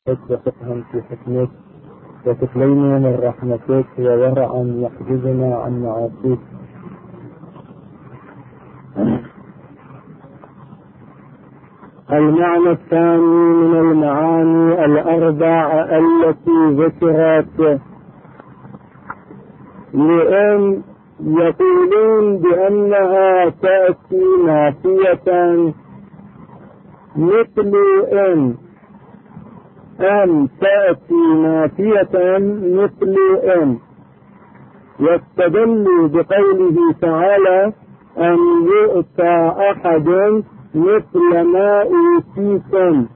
وفقها في حكمك، وتكلينا من رحمتك، وورعا يحجزنا عن معاصيك. المعنى الثاني من المعاني الأربع التي ذكرت، لأن يقولون بأنها تأتي نافية مثل أن تأتي نافية مثل أن، يستدل بقوله تعالى أن يؤتى أحد مثل ما أوتيتم.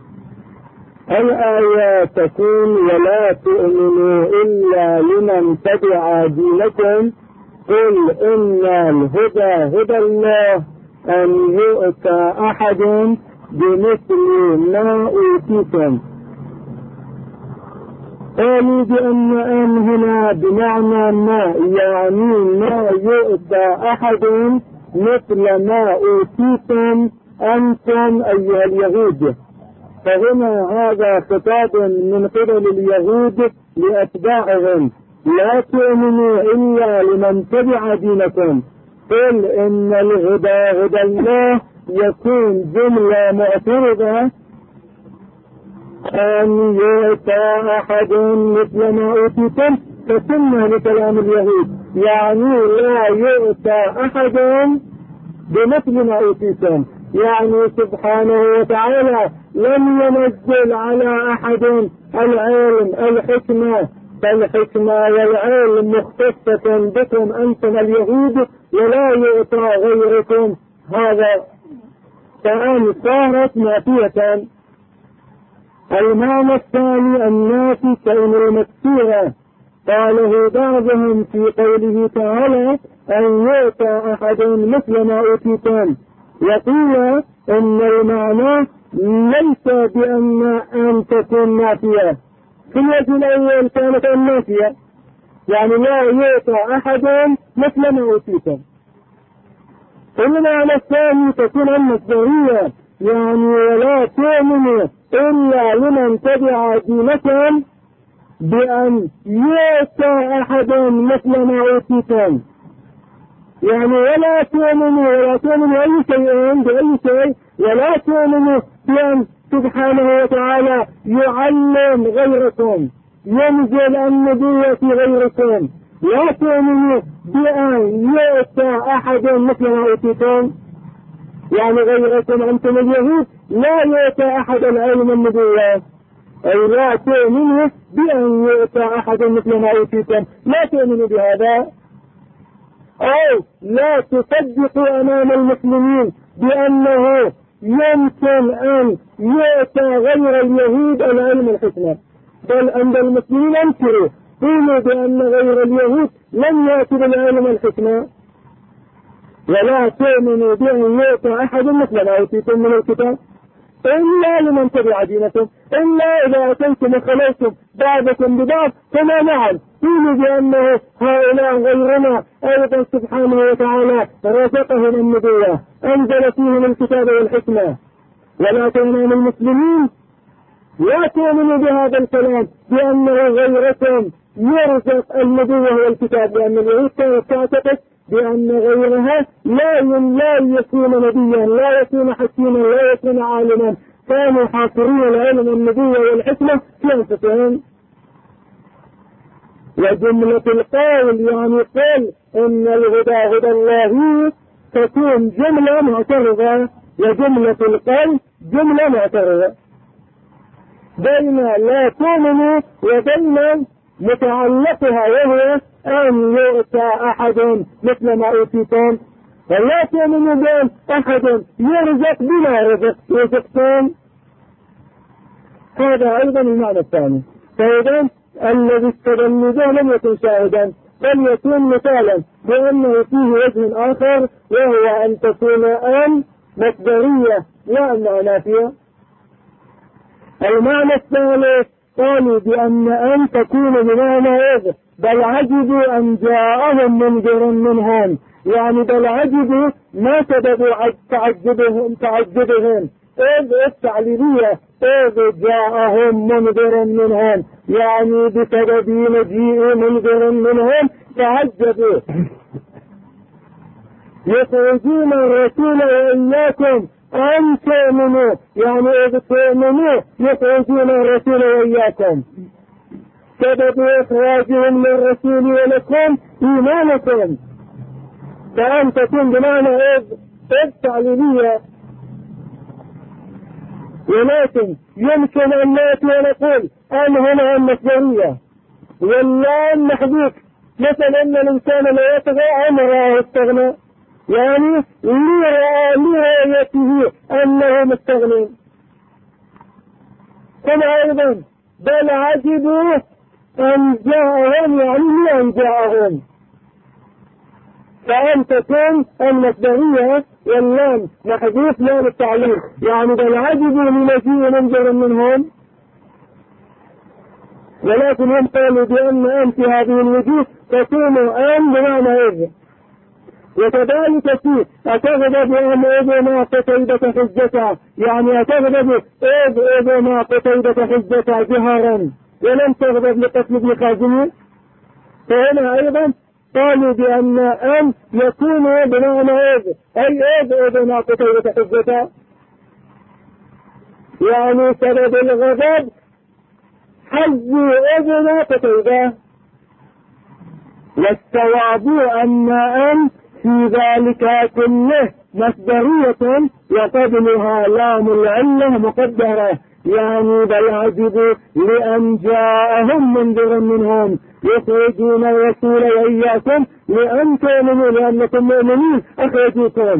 الآية تكون ولا تؤمنوا إلا لمن تبع دينكم، قل إن الهدى هدى الله أن يؤتى أحد بمثل ما أوتيتم. قالوا بأن أن هنا بمعنى ما، يعني ما يؤتى أحد مثل ما أوتيتم أنتم أيها اليهود. فهنا هذا خطاب من قبل اليهود لأتباعهم، لا تؤمنوا إلا لمن تبع دينكم، قل إن الهدى هدى الله، يكون جملة معترضة أن يؤتى أحد مثل ما أوتيتم، فسمى لكلام اليهود، يعني لا يؤتى أحد بمثل ما أوتيتم، يعني سبحانه وتعالى لم ينزل على أحد العلم الحكمة، فالحكمة والعلم مختصة بكم أنتم اليهود، ولا يؤتى غيركم هذا، فأن صارت نافية. المعنى الثاني النافي كون المكسورة، قاله بعضهم في قوله تعالى أن يؤتى أحد مثل ما أوتيتم، يقول إن المعنى ليس بأن أن تكون نافية، في الوجه الأول كانت النافية، يعني لا يؤتى أحد مثل ما أوتيتم. المعنى الثاني تكون المصدرية، يعني ولا تؤمنوا إلا لمن تبع دينكم بأن يؤتى أحد مثل ما أوتيتم، يعني ولا تؤمنوا أي شيء بأي شيء، ولا تؤمنوا بأن سبحانه وتعالى يعلم غيركم، ينزل النبوة في غيركم، لا تؤمنوا بأن يؤتى أحد مثل ما أوتيتم، يعني غيركم أنتم اليهود لا يؤتى أحد العلم النبوة، أي لا تؤمنوا بأن يؤتى أحد مثل ما أوتيتم، لا تؤمنوا بهذا، أو لا تصدقوا أمام المسلمين بأنه يمكن أن يؤتى غير اليهود العلم الحكمة، بل أن المسلمين أنكروا، قولوا بأن غير اليهود لم يأتوا بالعلم الحكمة. ولا تؤمنوا بأن يؤتى أحد مثل ما أوتيتم من الكتاب إلا لمن تبع دينكم، إلا إذا أتيتم وخليتم بعضكم ببعض فما نعم، قولوا بأنه هؤلاء غيرنا أيضا سبحانه وتعالى رزقهم النبوة، أنزل فيهم الكتاب والحكمة. ولا تؤمنوا المسلمين لا تؤمنوا بهذا الكلام بأنه غيركم يرزق النبوة والكتاب، لأن اليهود كانت تعتقد بأن غيرها لا يكون نبيا، لا يكون حكيما، لا يكون عالما، كانوا حاصرين العلم النبوة والحكمة في أنفسهم. وجملة القول يعني قل إن الهدى هدى الله تكون جملة معترضة، وجملة القول جملة معترضة، بين لا تؤمنوا وبين متعلقها وهو أن يؤتى أحد مثل ما أوتيتم، ولا تؤمنوا بأن أحد يرزق بما رزقتم. هذا أيضا المعنى الثاني. فإذا الذي استدل به لم يكن شاهدا، بل يكون مثالا بأنه فيه وجه آخر، وهو أن تكون أن مصدرية لا أنها نافية. المعنى الثالث قالوا بأن أن تكون بمعنى إذ، بل عجبوا أن جاءهم منذر منهم، يعني بل عجبوا ما سبب تعجبهم، إذ التعليلية إذ جاءهم منذر منهم، يعني بسبب مجيء منذر منهم تعجبوا. يخرجون الرسول وإياكم أن تؤمنوا، يعني إذ تؤمنوا يخرجون الرسول وإياكم. سبب إخراجهم للرسول ولكم إيمانكم، فأن تكون بمعنى إذ تعليلية. ولكن يمكن أن نأتي ونقول أن هنا المصدرية واللام محذوف، مثلا أن الإنسان لا يطغى أن رآه استغنى، يعني لرؤيته أنه مستغني. كما أيضا بل عجبوا أن جاءهم، يعني أن جاءهم، فأن تكون المصدرية واللام محذوف لام التعليل، يعني بل عجبوا لمجيء منذر منهم. ولكن هم قالوا بأن في هذه الوجوه تكون أن بمعنى إذ. وكذلك في أتغضب أن إذ ما قتيبة حجتها، يعني أتغضب إذ ما قتيبة حجتها جهارا ولم تغضب لقتل ابن خازمين. فهنا أيضا قالوا بأن يكون بمعنى إذ، أي إذ ما قتيبة حجتها، يعني سبب الغضب حز إذ ما قتيبة. والصواب أن في ذلك كله مصدرية وقبلها لام العلة مقدرة، يعني بل عجبوا لأن جاءهم منذر منهم يخرجون الرسول وإياكم لأن تؤمنوا، لأنكم مؤمنين أخرجوكم.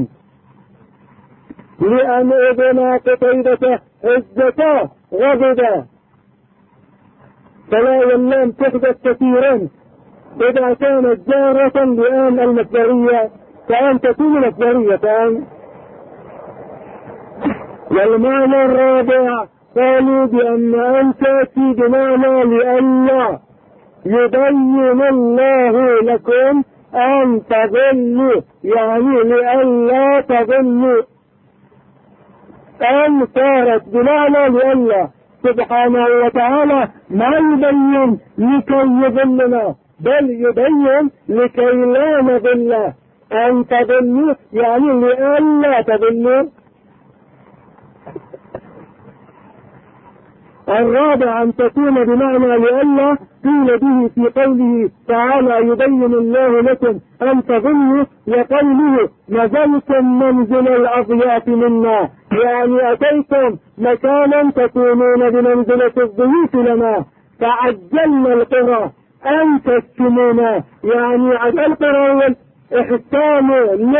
لأن إذن قتيبة حجة غضب، فلا واللام تحدث كثيرا إذا كانت جارة لأن المصدرية، فأن تكون مصدرية. والمعنى الرابع قالوا بأن تأتي بمعنى لئلا يبين الله لكم أن تضلوا، يعني لئلا تضلوا. أن صارت بمعنى لئلا، سبحانه وتعالى ما يبين لكي يضلنا، بل يبين لكي لا نضل. أن تضلوا يعني لئلا تضلوا. الرابع أن تكون بمعنى لئلا قيل به في قوله تعالى يبين الله لكم أن تضلوا، وقوله نزلتم منزل الأضياف منا، يعني أتيتم مكانا تكونون بمنزلة الضيوف لنا، فعجلنا القرى أن تسكنونا، يعني عجل القرى إحسان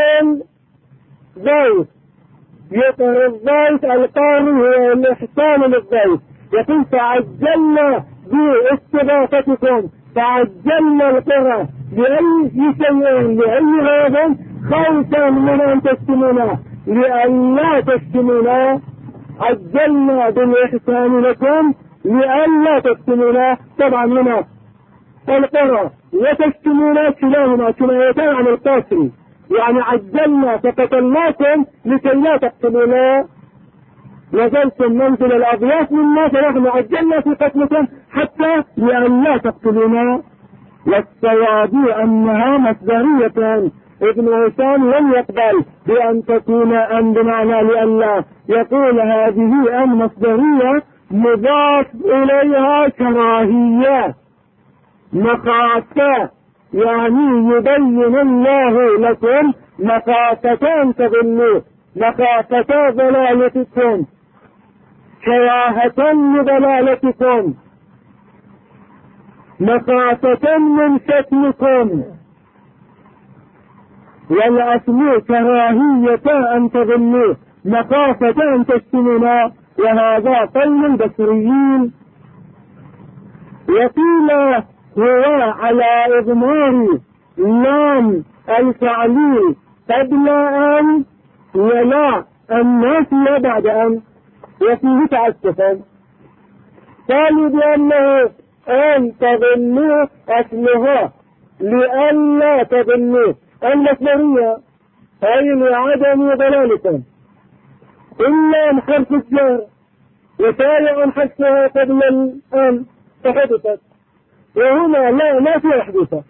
للضيف، يطهر الضيف القاري هو الإحسان للضيف. يقول فعجلنا باستضافتكم، فعجلنا القرى لأي شيء، لأي غاض خوفا من أن تسكنونا، لئلا تسكنونا. عجلنا بالإحسان لكم لئلا تسكنونا. طبعا هنا القرى وتسكنونا كلاهما كنايتان عن القاسم، يعني عجلنا فقتلناكم لكي لا تقتلونا. نزلتم منزل الأضياف منا فنحن عجلنا في قتلكم حتى لئلا تقتلونا. والصواب أنها مصدرية. ابن هشام لم يقبل بأن تكون أن بمعنى لئلا، يقول هذه أن مصدرية مضاف إليها كراهية مخافة، يعني يبين الله لكم مخافة أن تضلوا، مخافة ضلالتكم، كراهة لضلالتكم، مخافة من شتمكم. والأصل كراهية أن تضلوا مخافة أن تشتمنا، وهذا قول البصريين. وقيل هو على إضمار لام الفعلي قبل أن ولا النافية بعد أن، وفيه تعسفا. قالوا بأنه أن تضلوا أصلها لئلا تضلوا المصدرية، أي لعدم ضلالكم. إلا حرف الجر وشارع حذفها قبل الآن فحدثت، وهنا لا ما في حدوثة،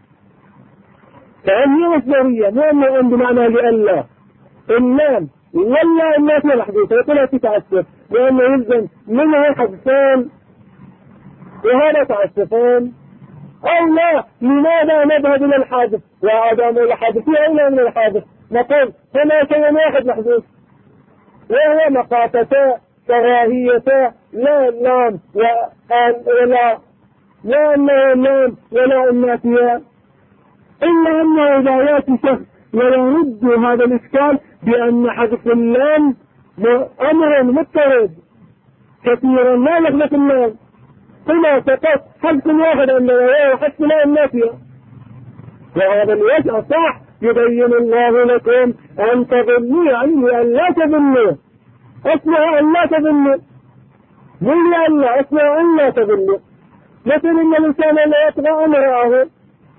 فهي مصدرية مو أن بمعنى لألا. اللام ولا ما في حدوثة ولا تتعسف، لأنه يلزم منها حذفان وهذا تعسفان. أو لا، لماذا نذهب إلى الحادث وعدم الحادث أولى من الحادث؟ نقول هنا شيء واحد محدوث وهو مقاتتا كراهيتا، لا اللام ولا لا أنه اللام ولا النافية، إلا أنه إذا يأتي شخص ويرد هذا الإشكال بأن حذف اللام أمر مضطرد كثيرا لا يخلف اللام، هنا فقط حذف واحد أنه حذف لا النافية، وهذا الوجه صح يبين الله لكم أن تظنوا، يعني أن لا تظنوا، اسمع أن لا تظنوا، من الله اسمع أن لا تظنوا. مثل إن الإنسان لا يطغى أمره،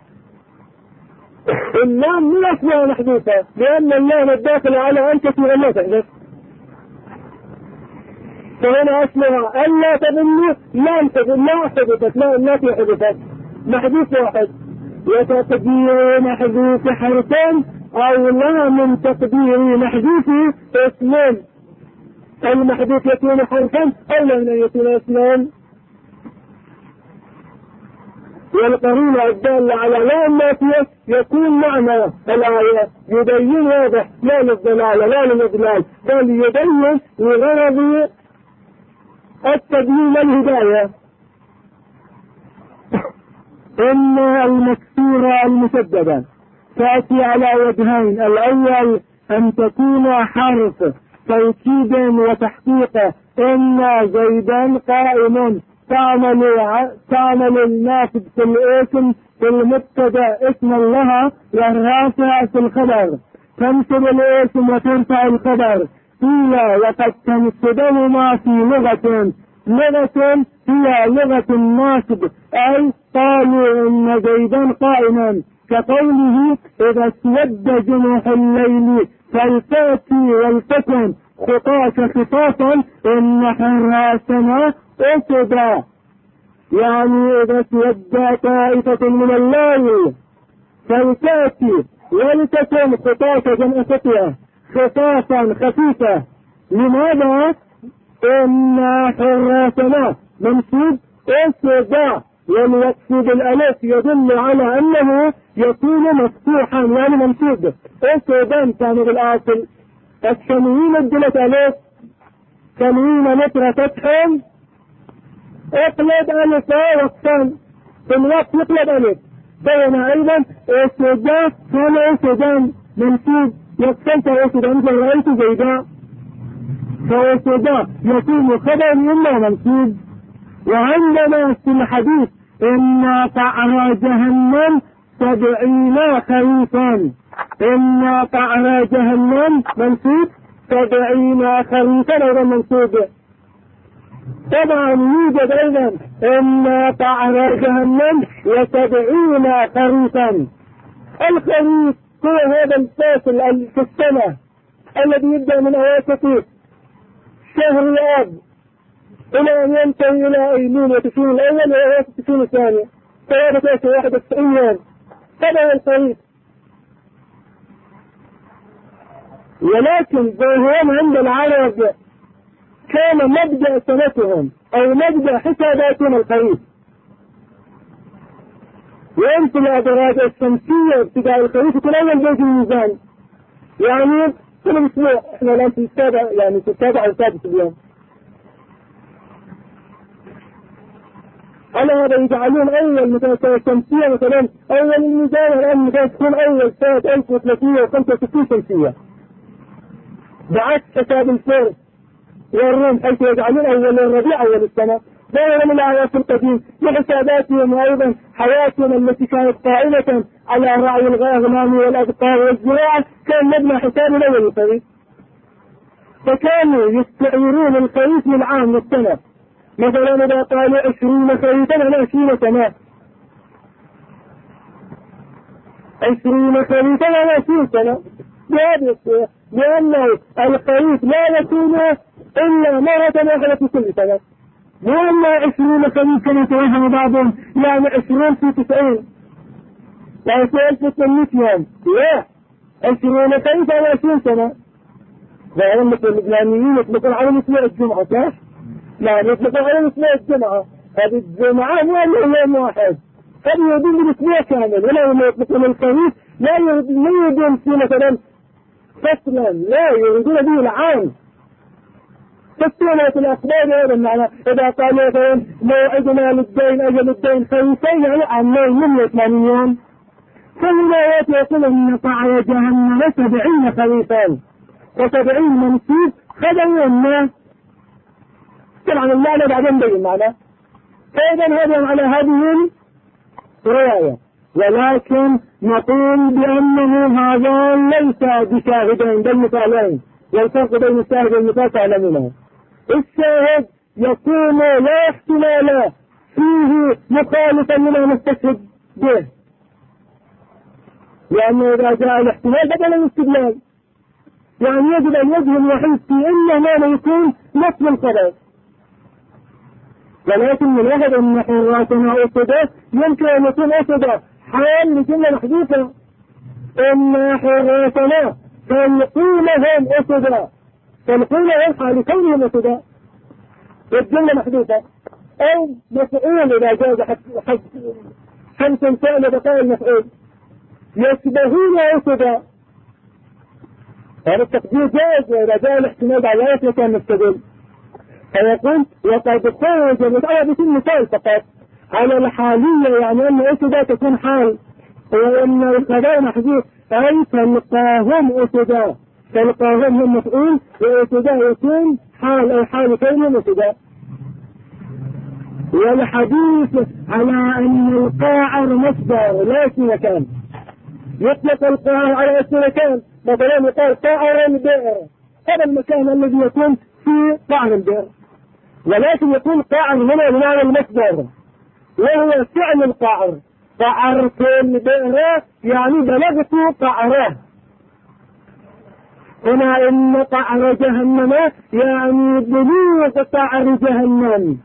اللام من أسماء محدوثة لأن اللام الداخل على أن كثيرا لا تحدث، فهنا أسمع أن لا تظنوا لام تظن لا حدثت، لا التي حدثت محدوث واحد، وتقدير محذوف حرفين أو لا من تقدير محذوف اسمين، المحذوف يكون حرفا أو لم يكون اسمين. والقرينة الدالة على لا النافية يكون معنى الآية يبين واضح لا للضلال لا للإضلال، بل يبين لغرض التبيين الهداية. إن المكسورة المسددة تأتي على وجهين، الأول أن تكون حرف توكيد وتحقيق، إن زيدا قائم تعمل النافذ في الاسم في المبتدا اسما لها والرافع في الخبر، تنصب الاسم وترفع الخبر. قيل وقد تنصبهما في لغة هي لغة الناصب، أي قالوا إن زيدا قائما، كقوله إذا اسود جنوح الليل فلتأتي ولتكن خطاك خطافا إن حراسنا أسدا، يعني إذا اسود طائفة من الليل فلتأتي ولتكن خطاك جمع خطيئة خطافا خفيفة. لماذا؟ إن حراسنا منصوب أسدا، والوقف بالألف يدل على أنه يكون مفتوحا يعني منصوب، أسدا كان بالآصل. التنوين ادلت ألف، تنوين نطرة فتحا اقلب ألف وقفا في الوقت يقلب ألف، بين أيضا أسدا كان أسدا منصوب يقفلت أسدا مثل رأيت زيدا، فأسدا يكون خبر إلا منصوب. وعندنا في الحديث إن قعر جهنم 70 خريفا، إن قعر جهنم منصوب 70 خريفا أيضا منصوب. طبعا يوجد أيضا إن قعر جهنم 70 خريفا. الخريف هو هذا الفاصل في السنة الذي يبدأ من أواسط شهر الآب إلى أن ينتهي إلى أيلول وتشرين الأول وأواسط تشرين الثاني، فهذا 91 يوم. هذا الخريف. ولكن ظهورهم عند العرب كان مبدأ سنتهم أو مبدأ حساباتهم الخريف، ويمثل الأدراج الشمسية ابتداء الخريف في الأول بيت الميزان، يعني كل أسبوع إحنا الآن في السابع، يعني في السابع أو السادس اليوم. على هذا يجعلون أول مثلا السنة الشمسية مثلا أول الميزان، الآن مثلا تكون أول سنة 1365 شمسية، بعكس حساب الفرس والروم حيث يجعلون أول الربيع أول السنة. بينما من الآيات القديم لحساباتهم وأيضا حياتهم التي كانت قائمة على رعي الأغنام والأبقار والزراعة كان مبنى حساب الأول الخريف، فكانوا يستعيرون الخريف من عام للسنة، مثلا إذا قالوا 20 خريفا على 20 سنة، 20 خريفا على 20 سنة بهذه الصورة. لأنه الخريف لا يكون إلا مرة واحدة في كل سنة، وأما 20 خريف كما توهم بعضهم يعني 20 في 90 يعني في 1800 يوم، لا 20 خريف على 20 سنة. فهم مثل اللبنانيين يطلقون على أسبوع الجمعة، صح؟ لا يطلقون على أسبوع الجمعة، هذه الجمعة مو يوم واحد، قد يدين بالأسبوع كامل، ولا يطلقون الخريف لا يريدون في مثلا فصلا، لا يريدون به العام. فالسنة الأخبار هذا المعنى، إذا قال مثلا موعدنا للدين أجل الدين خريفين يعني عامين من 80 يوم، فهنا يقول إن قاع جهنم 70 خريفا و70 منسوب خذوا الناس. طبعا المعنى بعدين بين المعنى. فإذا هذا على هذه الرواية، ولكن نقول بأنه هذا ليس بشاهدين بل مثالين، والفرق بين الشاهد والمثال تعلمونه. الشاهد يكون لا احتمال فيه مخالفا لما نستشهد به، لأنه إذا جاء الاحتمال بدل الاستدلال، يعني يجب أن يجب الوحيد في إنه ما يكون نفس الخبر. ولكن من واحد أن حراتنا أسدا يمكن أن يكون أسدا حال لجملة محدوثة، إن حراتنا فالقونهم أسدا، فالقونهم حال كونهم أسدا والجملة محدوثة، أو مفعول إذا جاز حمس فعل بقاء المفعول يشبهون أسدا، هذا التقدير جائز، وإذا جاء الاحتمال على ذلك كان مستدل. فيقول وقد خرج على بكل مثال فقط على الحالية، يعني أن أسدا تكون حال، وأن الخبر محذوف أي تلقاهم أسدا، تلقاهم هم مفعول وأسدا يكون حال أو حال كونهم أسدا. والحديث على أن القاعر مصدر لا اسم مكان، يطلق القاعر على اسم مكان، مثلا يقال قاعر البئر، هذا المكان الذي يكون في قاعر البئر، ولكن يكون قاعر هنا بمعنى المصدر، وهو فعل القاعر، قعرت البئر يعني بلغت قعره. هنا إن قعر جهنم يعني بلوغ قعر جهنم،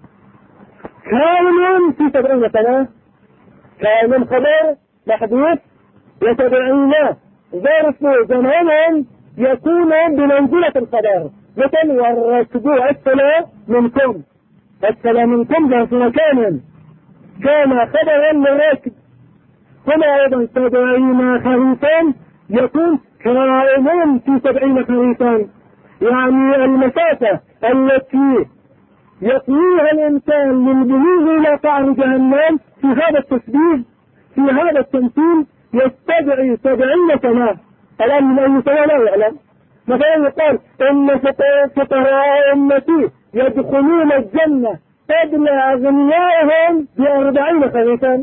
كائن في 70 سنة، كائن خبر محدود، و70 ظرف زمان يكون بمنزلة الخبر، مثل والركب أسفل منكم، أسفل منكم ذات مكان كان خبرا للركب. هنا أيضا 70 خريفا يكون كائن في 70 خريفا، يعني المسافة التي يطويها الإنسان للبلوغ إلى قعر جهنم في هذا التشبيه في هذا التمثيل يستدعي 70 سنة. الآن من أي سنة لا يعلم. مثلا يقال إن فقراء أمتي يدخلون الجنة قبل أغنيائهم ب40 خريفا.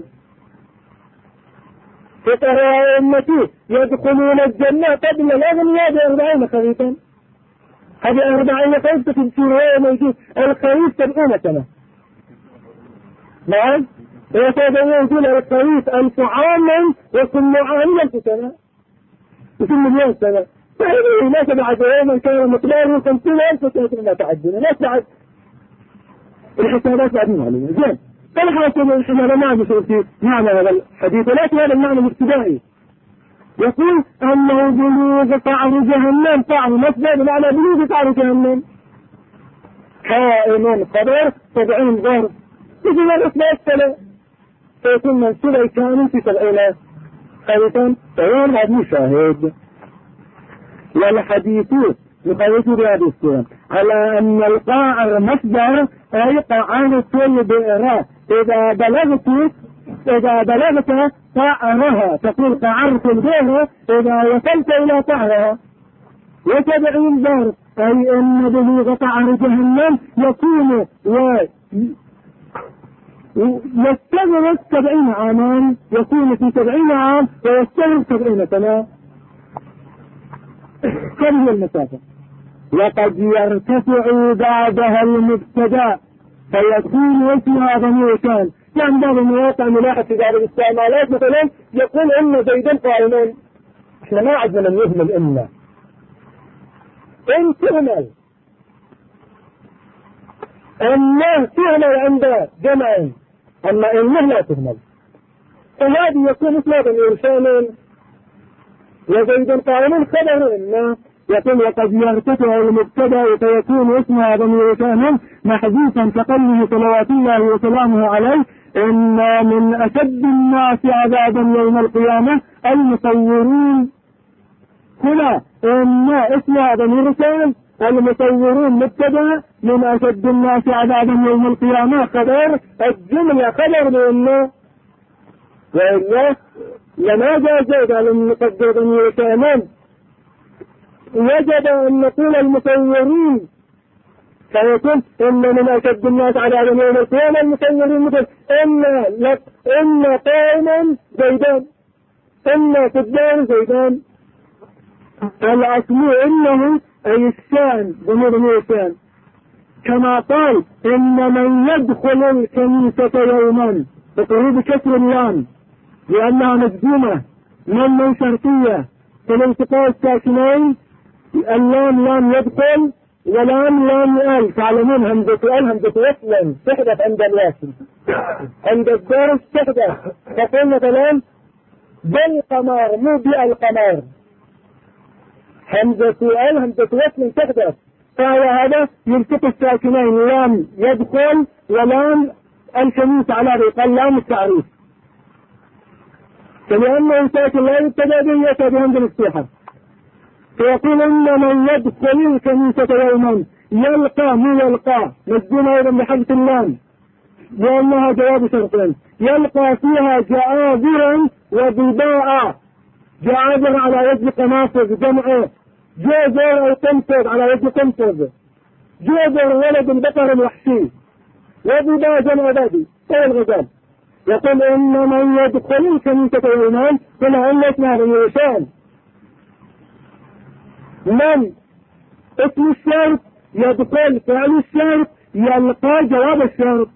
فقراء أمتي يدخلون الجنة قبل الأغنياء ب40 خريفا. هذه 40 خريف في رواية موجود الخريف 70 سنة. نعم، ويقول الخريف 1000 عاما وكل عام 1000 سنة وكل مليون سنة. فهذه لا تبعد يوما كان مقداره 50,000 سنة ما تعدنا، لا تبعد الحسابات بعدين علينا. زين، فالحاصل احنا لا نعرف في معنى هذا الحديث، ولكن هذا المعنى الابتدائي يقول أنه بلوغ قعر جهنم، قعر مصدر بمعنى بلوغ قعر جهنم، كائن خبر 70 ظرف مثل الإثبات سنة، فيكون منسوب كامل في 70 خريفا، فهو بعد مشاهد. والحديث يخرج بهذه الصورة على أن القاعر مصدر أي قاعر البئر، إذا بلغت قعرها تقول قعرت البئر إذا وصلت إلى قعرها. و70 ظرف أي أن بلوغ قعر جهنم يكون يستغرق 70 عاما، يكون في 70 عام ويستغرق 70 سنة. كم هي المسافة؟ وقد يرتفع بعدها المبتدا فيكون اسمها ضمير كان. يعني بعض المواقع نلاحظ في بعض الاستعمالات مثلا يقول ان زيدا قائمون، احنا ما عندنا من يهمل إلا إن تهمل تهمل عند جمع، أما إنه لا تهمل، فهذه يكون إسنادا إرسالا. وزيد قائم خبر إنه يقول وقد يرتفع المبتدا فيكون اسمها ضمير كان محذوفا كقوله صلوات الله وسلامه عليه إن من أشد الناس عذابا يوم القيامة المصورون. هنا إن اسمها ضمير كان، المصورون مبتدا، من أشد الناس عذابا يوم القيامة خبر، الجملة خبر لإنه، وإلا لما جاء زيد على المقدر ضمير كان وجب أن نقول المصورين، فيكون إن من أشد الناس عذابا يوم القيامة المصورين، مثل إن قائما زيدان، إن قدام زيدان. الأصل إنه أي الشان ضمير الشان، كما قال إن من يدخل الكنيسة يوما بقريب كسر اللام لأنها مجزومة من شرطية، فالالتقاء الساكنين اللام لام يدخل ولام لام يقال، تعلمون همزة همزة وصلا تحدث عند الواسم، عند الدرس تحدث، تقول مثلا بالقمر مو بالقمر، همزة همزة وصل تحدث، فهذا يلتقي الساكنين لام يدخل ولام الكنيسة على قال لام التعريف، فلأنه ساكن لا يبتدأ به يأتي بهمزة مفتوحة، فيقول إن من يدخل الكنيسة يوما يلقى مو يلقى مجزومة أيضا بحذف اللام لأنها جواب شرطين، يلقى فيها جعابرا وبضاعة، جعابر على وجه قناصر جمعه، جوزر أو قنصر على وجه قنصر، جوزر ولد البقر الوحشي، وبضاعة جمع بادي هو الغزال. يقول إن من يدخل الكنيسة يومان هنا إلا اسمها بنيوشان، من اسم الشرط يدخل فعل الشرط يلقى جواب الشرط،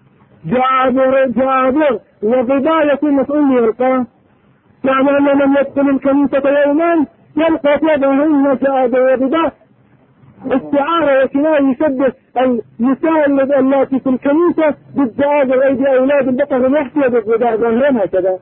جعابر وبضاعة يكون مسؤول يلقى، يعني أن من يدخل الكنيسة يومان يلقى فيهن جعابر وبضاعة، استعارة وكناية يشبه النساء التي في الكنيسة بالجعابر أيدي أولاد البقر الوحشي بالبضاعة ظاهرين هكذا.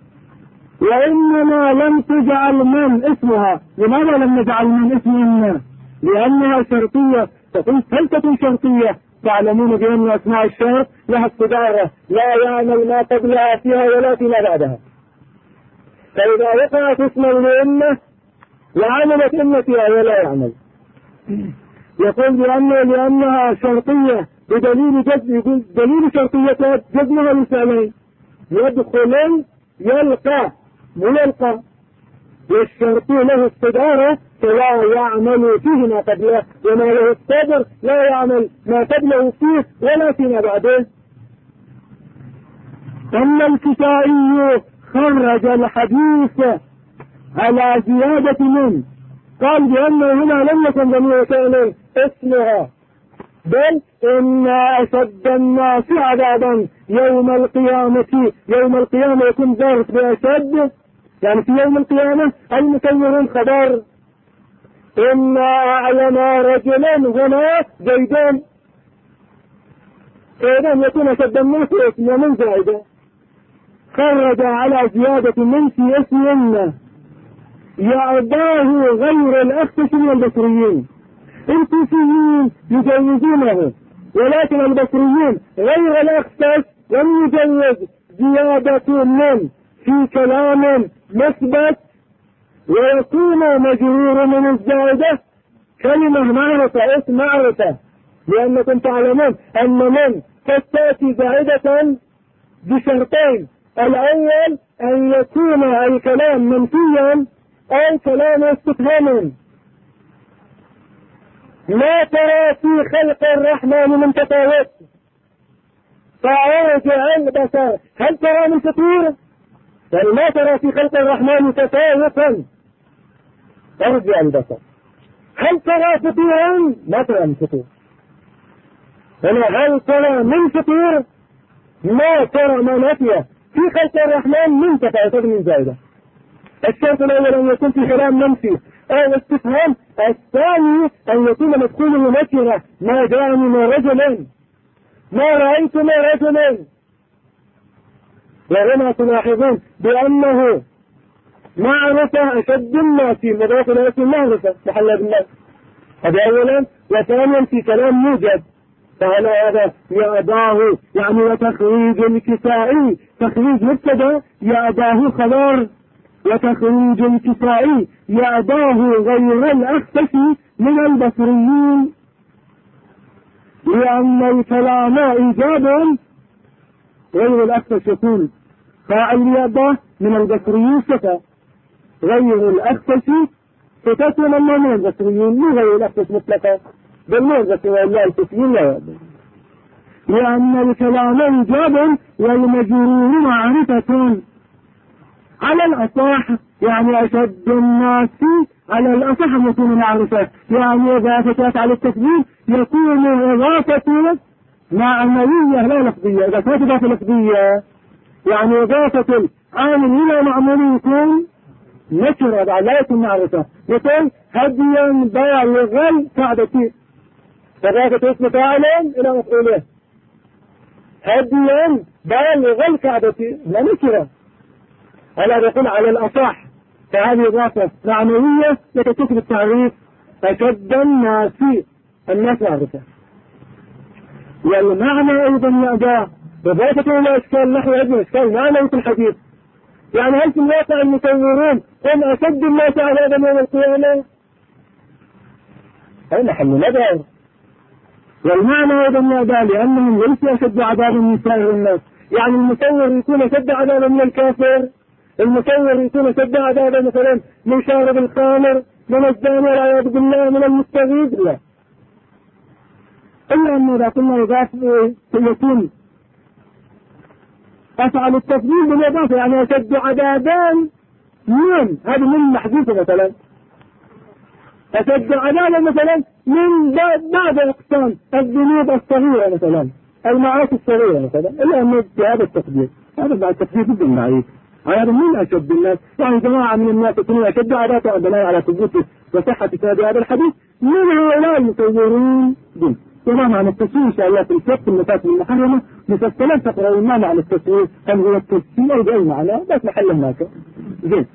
وإنما لم تجعل من اسمها، لماذا لم نجعل من اسمها؟ لأنها شرطية، تقول هل تكون شرطية؟ تعلمون بأن أسماء الشرط لها استدارة لا يعمل ما قبلها فيها ولا فيما بعدها، فإذا وقعت اسما لإنه وعملت إن فيها ولا يعمل، يقول لأنها شرطية بدليل جزم، دليل شرطية جزمها لسانين، يدخل يلقى ملقى، والشرط له استدارة فلا يعمل فيه ما قبله، وما له الصدر لا يعمل ما قبله فيه ولا فيما بعده. أما الكسائي خرج الحديث على زيادة من، قال بأنه هنا لم يكن ضمير كائن اسمها، بل إن أشد الناس عذابا يوم القيامة يكون ظرف بأشد، يعني في يوم القيامة المصورون خبر، إن أعلم رجلا هنا زيدان، فإذا يكون أشد الناس اسم ومن زائدة، خرج على زيادة من في اسم يعباه غير الأخفش من البصريين، الكوفيين يجوزونه، ولكن البصريين غير الأخفش لم يجوز زيادة من في كلام مثبت ويكون مجرور من الزائدة كلمة معرفة، اسم معرفة، لأنكم تعلمون أن من قد تأتي زائدة بشرطين، الأول أن يكون الكلام منفيا أو كلام استفهام، لا ترى في خلق الرحمن من تفاوت، فراجع البصر هل ترى من فطور؟ يعني ما ترى في خلق الرحمن تفاوتا، ارجع البصر، هل ترى فطورا؟ ما ترى من فطور، هل ترى من فطور؟ ما ترى ما نافية في خلق الرحمن من تفاوت من زائدة. الشرط الأول أن يكون في كلام منفي أو استفهام الثاني أن يكون مدخوله نكرة، ما جاءني من رجل، ما رأيت من رجل. وهنا تلاحظون بأنه معرفة أشد الناس مضاف إلى اسم المعرفة محل بالناس، هذا أولا. وثانيا في كلام موجب، فعلى هذا يأباه يعني وتخريج الكسائي، تخريج مبتدا يأباه خبر، وتخريج الكسائي يأباه غير الأخفش من البصريين، لأن الكلام إيجاب غير الأخفش يكون فاعل يأباه من البصريين ستة، غير الأخفش ستة من البصريين، مو غير الأخفش مطلقا بل مو البصريين لا الكسيين لا يأباه، لأن الكلام إيجاب والمجرور معرفة على الأصح، يعني أشد الناس على الأصح يكون معرفة، يعني إضافة على التكبير يكون إضافة معنوية لا لفظية. إذا كانت إضافة لفظية يعني إضافة العامل إلى معمول يكون نكرة بعد لا يكون معرفة، مثل هديا بالغ الكعبة، فإضافة اسم فاعل إلى مفعوله، هديا بالغ الكعبة لا نكرة، ألا يقول على الأصح، فهذه إضافة معنوية لتكتب التعريف أشد الناس معرفة. والمعنى أيضا يأباه إضافة إلى إشكال نحو أجل إشكال معنى في الحديث، يعني هل في الواقع المصورون هم أشد الناس عذابا يوم القيامة؟ هذا محل نظر. والمعنى أيضا يأباه لأنهم ليسوا أشد عذابا من سائر الناس، يعني المصور يكون أشد عذابا من الكافر، المصور يكون أشد عذابا مثلا من شارب الخمر، من الزاني والعياذ بالله، من المستغيث، لا. إلا أن إذا كنا إضافة يكون أفعل التفضيل بالإضافة، يعني أشد عذابان من هذه من محدوثة مثلا، أشد عذابا مثلا من بعض أقسام الذنوب الصغيرة مثلا، المعاصي الصغيرة مثلا، إلا أن هذا التفضيل هذا بعد التفضيل ضد المعايير، هذا من أشد الناس، يعني جماعة من الناس يكونون أشد عذابا بناء على ثبوت وصحة هذا الحديث من هؤلاء المصورين دون. وما معنى التسوير إن شاء الله في الفقه المفاتن المحرمة مفصلا تقرأوا ما معنى التسوير، هل هو التسوير أو بأي معنى، بس محل هناك زين.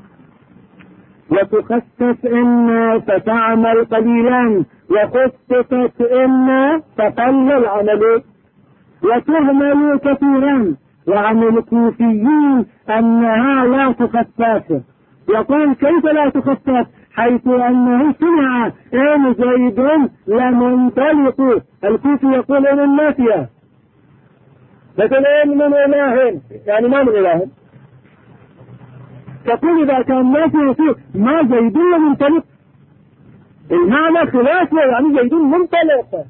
وتخفف إن فتعمل قليلا، وخففت إن فقل العمل، وتهمل كثيرا، وعن الكوفيين أنها لا تخفف. يقول كيف لا تخفف؟ حيث أنه سمع إن زيد لمنطلق، الكوفي يقول إن النافية مثلا من إله، يعني ما من إله، تقول إذا كان نافية يقول ما زيد لمنطلق، المعنى خلافه، يعني زيد منطلق،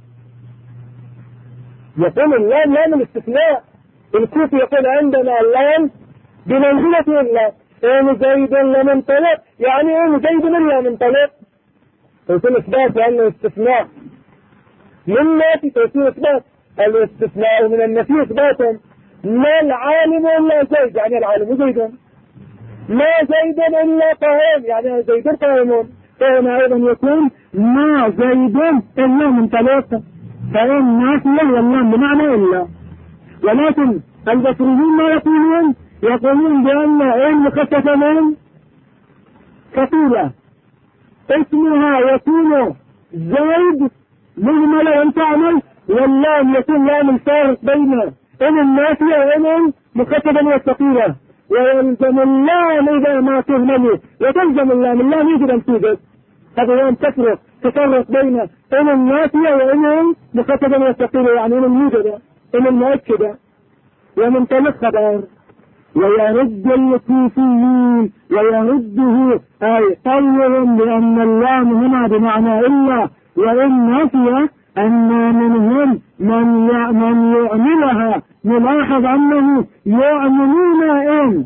يقول اللام لام الاستثناء، الكوفي يقول عندنا اللام بمنزلة الله، إن زيد لمنطلق، يعني إن زيد إلا منطلق، يكون إثبات لأنه استثناء من نافي، يكون إثبات، الاستثناء من النفي إثباتا، ما العالم إلا زيد، يعني العالم زيد، ما زيد إلا قائم، يعني زيد قائم، فهنا أيضا يكون ما زيد إلا منطلق، فإن نافية واللام بمعنى إلا. ولكن البصريين ما يقولون بأن إن مخففة من كثيرة اسمها يكون زيد مهملة وان تعمل، واللام يكون لام الفارق بين إن النافية وإن مخففة من الثقيلة، ويلزم اللام إذا ما تهمل، وتلزم اللام يجب أن توجد، هذا هو أن تفرق بين إن النافية وإن مخففة من الثقيلة، يعني إن الموجدة إن المؤكدة ومنطلق خبر. ويرد الكوفيين ويرده أي قولهم بأن اللام هنا بمعنى إلا وإن نافية، أن منهم من يعملها، نلاحظ أنه يعملون إن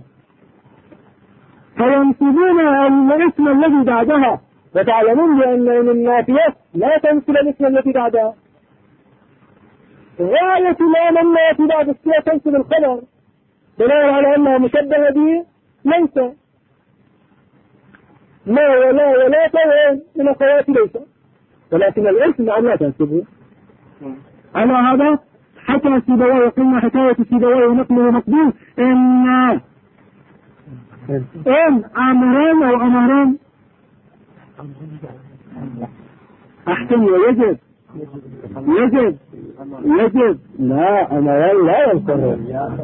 فينصبون الاسم الذي بعدها، وتعلمون بأن إن النافية لا تنصب الاسم الذي بعدها، غاية ما النافي بعد السياق تنصب الخبر بناء على أنها مشبهة به ليس. ما ولا طوال من أخواتي ليس، ولكن الإرث مع الله تنسبه. على هذا حكى سيبويه، وقلنا حكاية سيبويه ونقله مقبول إن أمران أو أمران أحسن ويجب لا أمران لا ينصرف،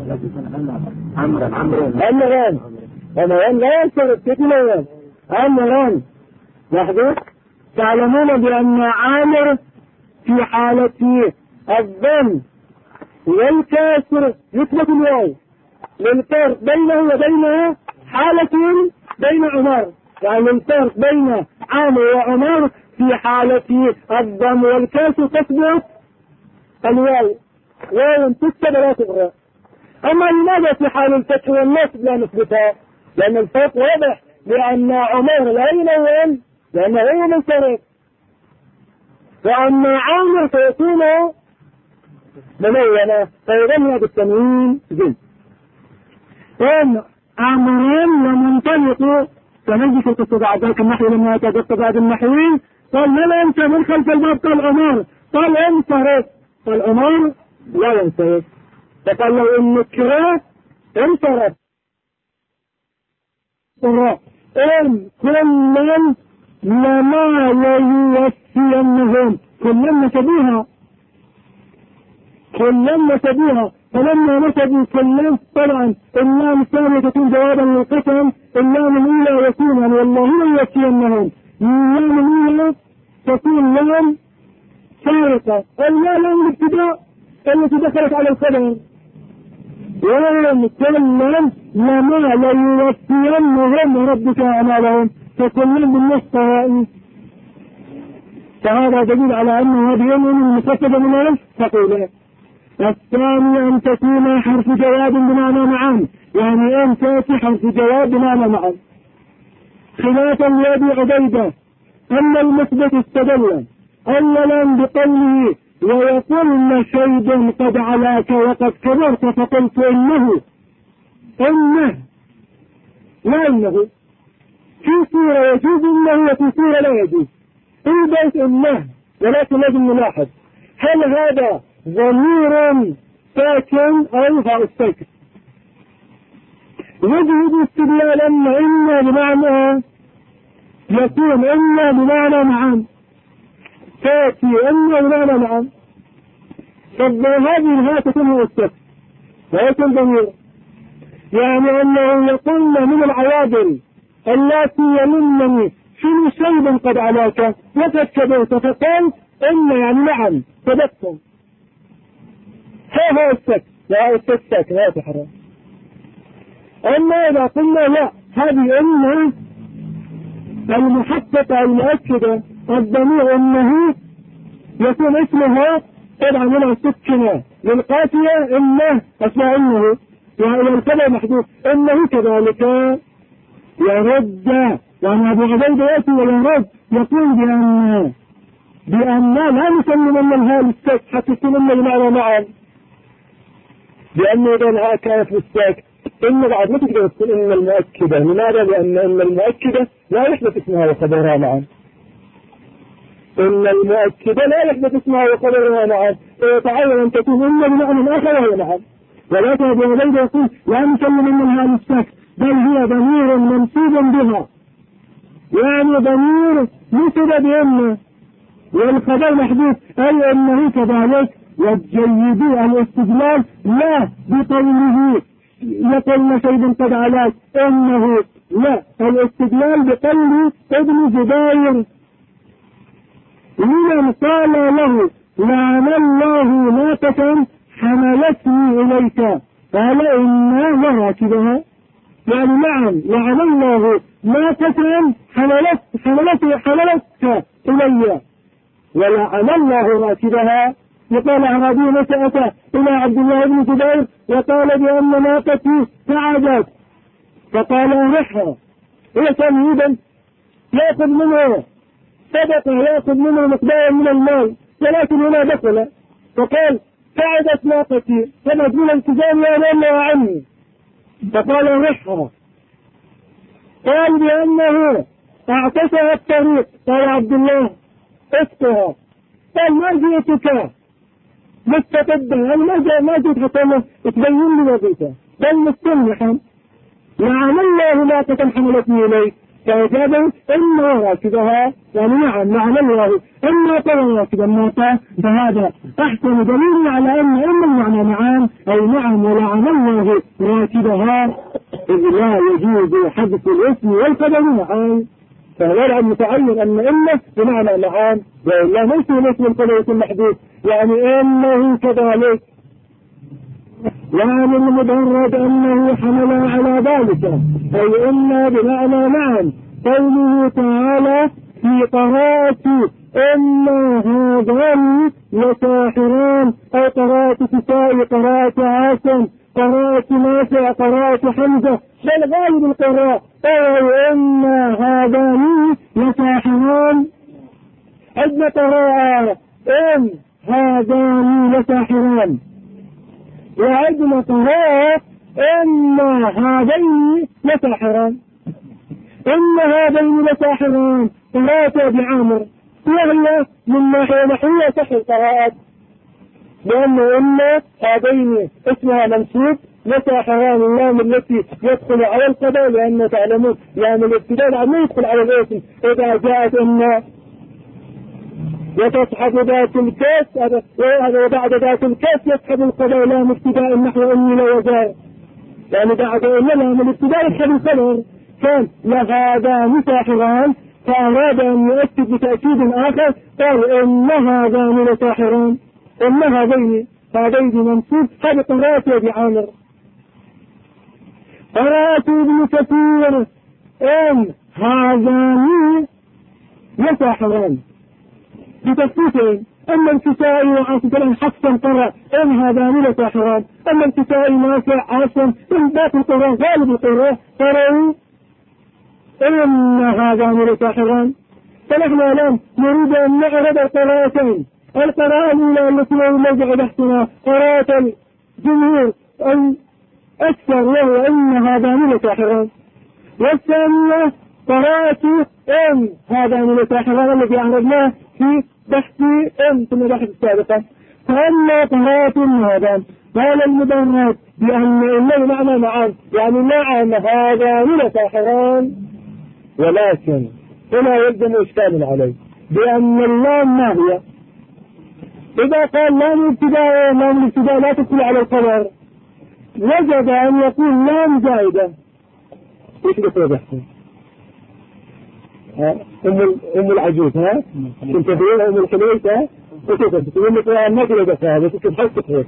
أمران لا ينصرف كتلين أمران لحظة. تعلمون بأن عامر في حالة الضم والكسر يثبت الواو للفرق بينه وبينها حالة بين عمر، يعني الفرق بين عامر وعمر في حالة الضم والكسر تثبت الواو، واو تكتب لا تبغى. أما لماذا في حال الفتح والنصب لا نثبتها؟ لأن الفرق واضح، لأن عمر لا ينون لأنه هو منصرف، وأما عامر فيكون منونة فيغنى بالتنوين جد. أمرين ومنطلق فنجي في القصة بعد ذلك النحو لما يتجد بعد النحوين قال لا ينسى من خلف الباب، قال عمر قال انصرف، قال عمر لا ينصرف، فقال له النكرة انصرف. إن كلا لما ليوفينهم كلا نسبوها فلما نسبوا كلا طبعا اللام الثانية تكون جوابا للقسم، اللام الأولى يكون والله ليوفينهم، اللام الأولى تكون لام سارقة، اللام الابتداء التي دخلت على الخبر، وإن كلا لما ليوفينهم ربك أعمالهم فكلا بالنص. فهذا دليل على أنه هذه المكتبة من الثقيلة. الثاني أن تكون حرف جواب بمعنى معان، يعني أن تأتي حرف جواب بمعنى معان، خلافا لأبي عبيدة أن المثبت استدل أولا بقوله ويقولن شيء قد علاك وقد كبرت فقلت إنه لا إنه في سورة يجوز إنه وفي سورة لا يجوز، في بيت إنه، ولكن لازم نلاحظ هل هذا ضمير ساكن أو هاء الساكن. يجوز استدلالا إما بمعنى يكون إما بمعنى نعم، تأتي إما بمعنى نعم، فهذه الهاء تكون هو الساكن ويكون ضمير، يعني أنه يقول من العوابر التي يمنني شنو شيء قد علاك وقد كبرت فقال إن يعني نعم صدقتم، هو السك لا السك لا تحرم. أما إذا قلنا لا هذه إنه المحققة المؤكدة الضمير إنه يكون اسمها طبعا من السكنة للقافية إنه أسمع إنه يعني الكلمة محدود إنه كذلك يرد، يعني أبو عبيدة يأتي ويرد يقول بأن لا نسلم من الهاء للسك حتى تسلم بمعنى نعم، لأنه إذا الهاء كانت للسك إن بعد ما تقدر تقول إن المؤكدة. لماذا؟ لأن المؤكدة لا يحدث اسمها وخبرها معا، إن المؤكدة لا يحدث اسمها وخبرها معا، فيتعين أن تكون إن بمعنى آخر وهي معا، ولكن أبو عبيدة يقول لا نسلم من الهاء للسك بل هي ضمير منصوب بها، يعني ضمير نسب بأنه والخبر محدود أي أنه كذلك. والجيد الاستدلال لا بقوله يقولن شيء قد علاك إنه، لا الاستدلال بقوله ابن جبير لمن قال له لعن الله ناقة حملتني إليك قال إنا لراكبها، يعني نعم لعن الله ناقة حملتك إلي ولعن الله راكبها. وقال أعرابي متى أتى إلى عبد الله بن جبير وقال بأن ناقتي تعبت فقال أرحها، هي تمهيدا يأخذ منه صدقة يأخذ منه مقدارا من المال، ولكن هنا دخل فقال تعبت ناقتي كانت من التزام أنا عني فقال أرحها، قال بأنه اعتسها الطريق، قال عبد الله اسقها، قال ما جئتك مستقبها، ما جئت حتى تبين لي وظيفة، بل مستمحا نعم الله لا حملتني إليك، فأجابوا إما راكبها، يعني نعم الله إما ترى راكبا موتا، فهذا أحسن دليل على أن المعنى نعم أي نعم ولعن الله راكبها، إذ لا يجوز حذف الاسم والقدر معا، فهذا متعين أن إما بمعنى نعم وإلا ليس الاسم والقدر المحدود، يعني إنه كذلك، يعني المدرج أنه حمل على ذلك، أي إما بمعنى نعم، قوله تعالى في قراءة إما هذان لساحران، أو قراءة كساء، قراءة عاصم، قراءة نافع، قراءة حمزة، بل غالب القراء أي إما هذان لساحران، عندنا قراءة إن هذان لساحران، وعندنا قراءة إما هذين لساحران، إن هذين لساحران قراءة بعامر، وهي من ناحية نحوية صح القراءات، لأنه إما هذين اسمها منصوب، لساحران اللام التي يدخل على القضاء، لأن تعلمون لام الابتداء لا يدخل على الاسم إذا جاءت إما، وتصحب ذات الكاس، وبعد ذات الكاس يسحب القضاء لام ابتداء نحو إني لوزار، يعني بعد إن لام الابتداء يسحب الخبر، كان لهذا مساحران، فأراد أن يؤكد بتأكيد آخر، قال إن هذان لساحران، إن هذين منصوب، هذا قراءة بعامر. قراءة ابن كثير إن هذان لساحران بتخفيفين، أما الكسائي وعاصم حفصا قرأ إن هذان لساحران، أما الكسائي نافع عاصم إن باقي القراء غالب القراء قرأوا إن هذان لساحران. فنحن الآن نريد أن نعرض القراءتين، القراءة الأولى التي نرجع بحثنا قراءة الجمهور الأكثر وهو إن هذان لساحران، والثانية قراءة إن هذان لساحران الذي عرضناه في بحث إن في المباحث السابقة. فأما قراءة هذان قال المدرج بأن إنه معنى معان، يعني نعم هذان لساحران، ولكن هنا يلزم إشكال عليه بأن اللام ما هي؟ إذا قال لام الابتداء لا تدخل على الخبر، وجب أن يكون لام زائدة. إيش بتقول بحث؟ أم العجوز ها؟ كنت تقول أم الحليس ها؟ تقول لك ما كده بس هذا تحس تقول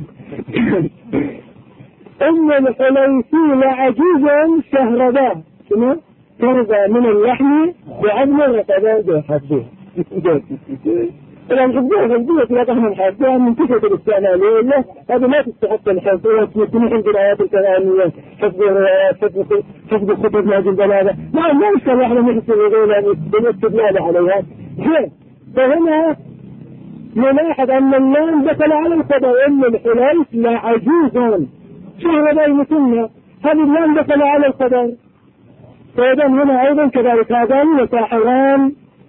أم الحليسي لعجوزا شهردا، شنو؟ ترضى من اللحم بعظم الرقبة حسوه. الآن خذوه لا تحمل حاسوها من كثرة الاستعمال، لا هذا ما تستحق الحاسوها، تنحن بالآيات القرآنية، حفظ الروايات، حفظ الخطب هذه البلاغة، ما مشكلة واحدة نحس الرجل بالاستدلال عليها. فهنا نلاحظ أن اللام دخل على القضاء، أن الحليس لا عجوزا شهر بين سنة، هذه اللام دخل على القضاء، فإذا هنا أيضا كذلك هذان لساحران،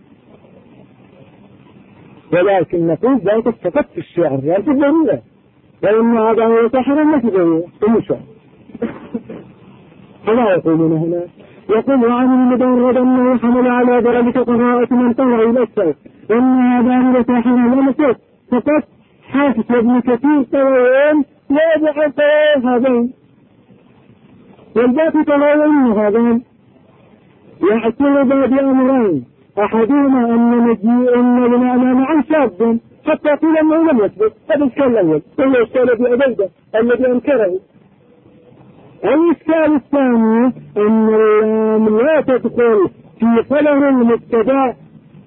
ولكن نقول ذلك فقط في الشعر لا في الضرورة، لأن هذان لساحران ما في ضرورة ثم الشعر. فلا يقولون هنا، يقول عن المدرج أنه حمل على درجة قراءة من طلع إلى السوق، وأن هذان لساحران لا مسوق، فقط حافظ ابن كثير طويل لا يضع هذين، والباقي طويل هذين. يعترض بأمرين، أحدهما أن بمعنى معا شاب حتى قيل أنه لم يثبت، هذا الإشكال الأول وهو إشكال أبي عبيدة الذي أنكره. الإشكال الثاني أن اللام لا تدخل في خبر المبتدأ،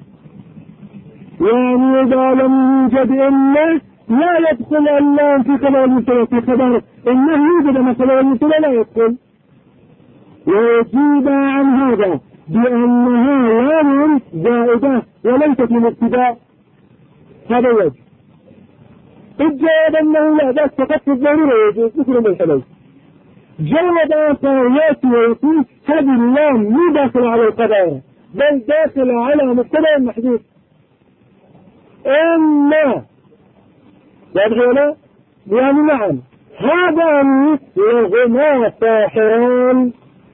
يعني إذا لم يوجد إلا لا يدخل اللام في خبر المبتدأ، في خبر إنه يوجد مثلا المبتدأ لا يدخل، ويجيب عن هذا بأنها لام زائدة وليست من ابتداء، هذا وجه. الجواب أنه لا بس فقط في الضرورة يجوز مثل من الحليس. جواب آخر يأتي ويقول هذه اللام مو داخل على القضاء، بل داخلة على مبتدأ محذوف. إما ولا يعني نعم هذان لهما ساحران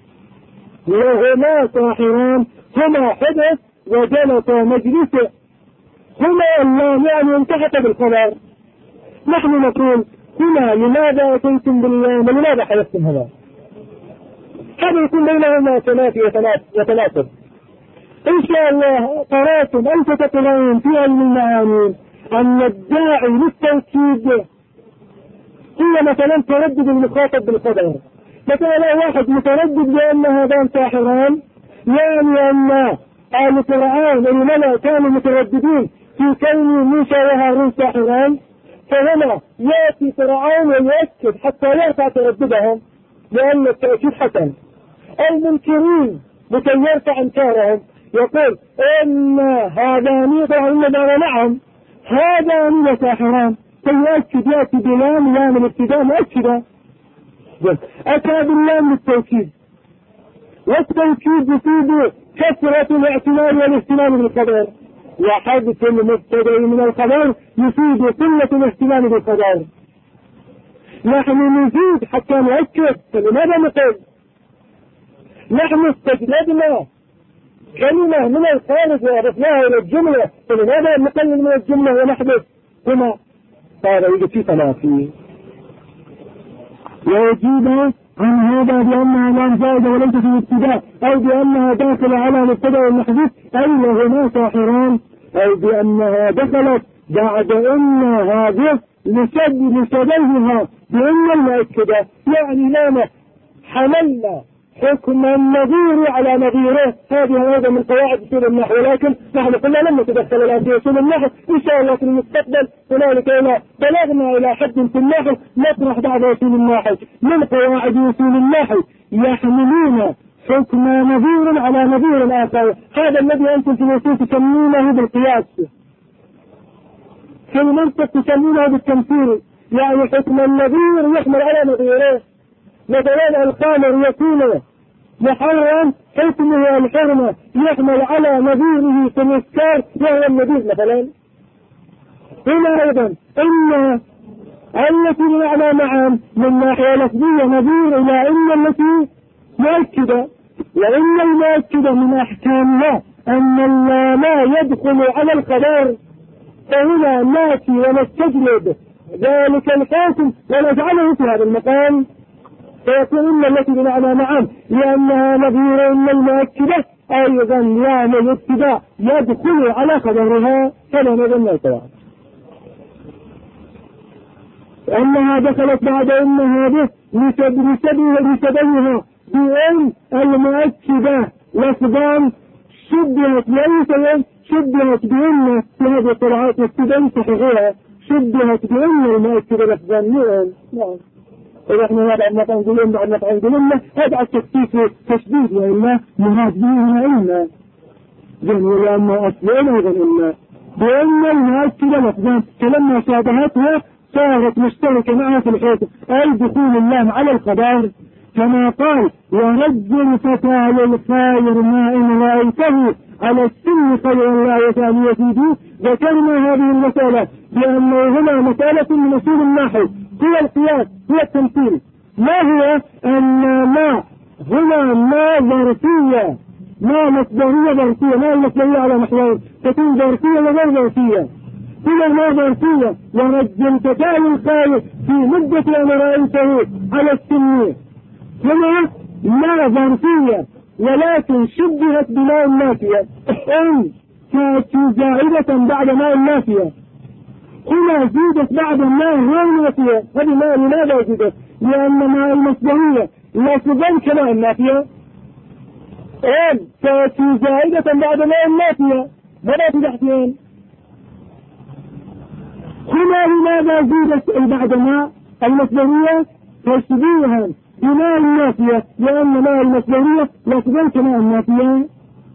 هما حدث وجلس مجلسه هما اللام يعني انتهت بالخبر. نحن نقول هنا لماذا أتيتم باللام ولماذا حدثتم هذا؟ هذا يكون بينهما تنافي وتناسب. إن شاء الله قرأتم أنت تقرأون في علم المعاني أن الداعي للتوكيد هي مثلا تردد المخاطب بالقدر. مثلا واحد متردد بأن هذان ساحران، يعني أن آل فرعون الملأ كانوا مترددين في كون موسى وهارون ساحران، فهنا يأتي فرعون ويؤكد حتى يرفع ترددهم لأن التأكيد حسن. المنكرين لكي يرفع انكارهم يقول إن هذان فإننا نعم هذان لساحران، فيؤكد يأتي بلام لام الابتداء مؤكدا. أتى باللام للتوكيد، والتوكيد يفيد كثرة الاعتماد والاهتمام بالقدر، وحذف المبتدأ من الخبر يفيد قلة الاهتمام بالقدر. نحن نزيد حتى نؤكد، فلماذا نقول؟ نحن استجلبنا كلمة من الخارج وعرفناها إلى الجملة، فلماذا نقلل من الجملة ونحدث هنا؟ هذا يوجد في تنافي. ويجيب عن هذا بأنها لام زائدة وليس في الابتداء، أو بأنها داخلة على مبتدأ المحذوف أي لهما ساحران، أو بأنها دخلت بعد أن هذه لشبهها بأن المؤكدة، يعني لا حملنا حكم النظير على نظيره. هذه أيضا من قواعد أصول النحو، ولكن نحن قلنا لم نتدخل الآن في أصول النحو، إن شاء الله في المستقبل هنالك إلى بلغنا إلى حد في النحو نطرح بعض أصول النحو. من قواعد أصول النحو يحملون حكم نظير على نظير آخر، هذا الذي أنتم في الوصول تسمونه بالقياس، في المنطق تسمونه بالتمثيل، يعني حكم النظير يحمل على نظيره. مثلا الخمر يكون محرم حكمه الحرمة يحمل على نظيره في الإسكار وهو النبيذ مثلا. هنا أيضا إن التي بمعنى معا من ناحية لفظية نظير إلى إن التي مؤكدة، وإن المؤكدة من أحكامها أن لا يدخل على الخبر، فهنا ناتي ونستجلب ذلك الحاكم ونجعله في هذا المقام، فيكون التي بمعنى نعم لأنها نظير إن المؤكدة أيضا لام الابتداء يدخل على خبرها، كما نظن القواعد أنها دخلت بعد أن هذه لشبهها بأن المؤكدة لفظان شبهت بأن في هذه القراءات والسبعين صحيحها شبهت بأن المؤكدة لفظان نعم. ونحن هذا ما تنقلون بعد ما تنقلون هذا التكتيك تشديد، وإلا مراد به إلا جميل أنه أسلين أيضا إلا بأن المؤكدة لفظان، فلما شابهتها صارت مشتركة معها في الحكم، أي دخول اللام على الخبر، كما قال ورجل فتى للخير ما إن رأيته على السن خير لا يتالي يفيده. ذكرنا هذه المسألة بأنه هنا مسألة من أصول النحو، هو القياس، هو التمثيل. ما هو أن ما هنا ما ظرفية، ما مصدرية ظرفية، ما المصدرية على نحوين تكون ظرفية وغير ظرفية. هنا ما ظرفية ورجل فتى للخير في مدة أن رأيته على السن، هنا ما ظرفية ولكن شبهت بماء النافية، أن تأتي زائدة بعد ماء النافية. هنا زيدت بعد الماء غير النافية، هذه ماء لماذا زيدت؟ لأن ماء المصدرية لا تظن كماء النافية، أن تأتي زائدة بعد ماء النافية، ماذا تحتين؟ هنا لماذا زيدت بعد ماء المصدرية؟ تشبيها بماء النافية، لأن ماء المصدرية لا تظن كماء النافية،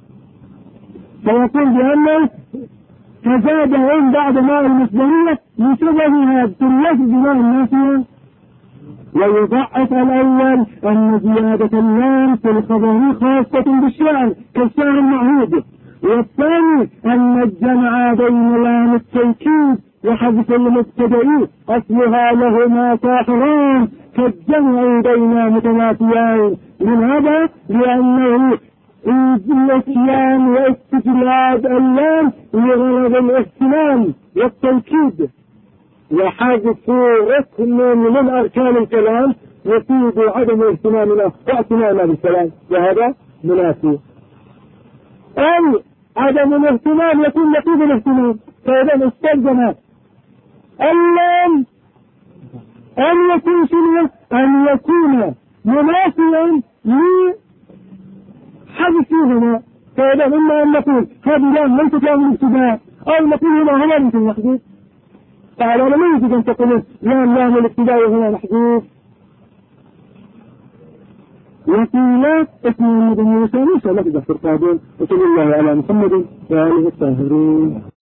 فيقول بأنه فزاد عن بعد ماء المصدرية لشبهها في اللفظ بماء النافية. ويضعف الأول أن زيادة اللام في الخبر خاصة بالشأن كالشأن المعهود. والثاني أن الجمع بين لام التوكيد وحذف المبتدئ أصلها لهما ساحران كالجمع بين متنافيين. من هذا لأنه الاتيان واستجلاب اللام لغرض الاحتمال والتوكيد، وحذف ركن من أركان الكلام يفيد عدم اهتمامنا بالكلام، وهذا منافي. أي عدم الاهتمام يكون نقيض الاهتمام، فإذا استلزم اللام أن يكون شنو؟ أن يكون منافيا لحذفهما. فإذا إما أن نقول هذه لام ليست لام الابتداء، أو نقول هنا هو مثل محذوف. فعلى ما يجب أن تقول لام الابتداء هنا محذوف. وقيل اسم محمد موسى لفظ القادم. وصلى الله على محمد وآله الطاهرين.